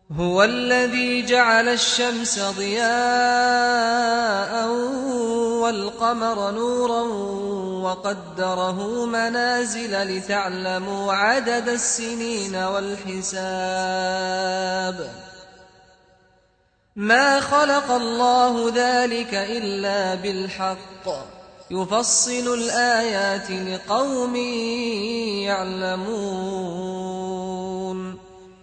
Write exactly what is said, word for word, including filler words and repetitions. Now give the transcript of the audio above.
هو الذي جعل الشمس ضياء والقمر نورا وقدره منازل لتعلموا عدد السنين والحساب ما خلق الله ذلك إلا بالحق يفصل الآيات لقوم يعلمون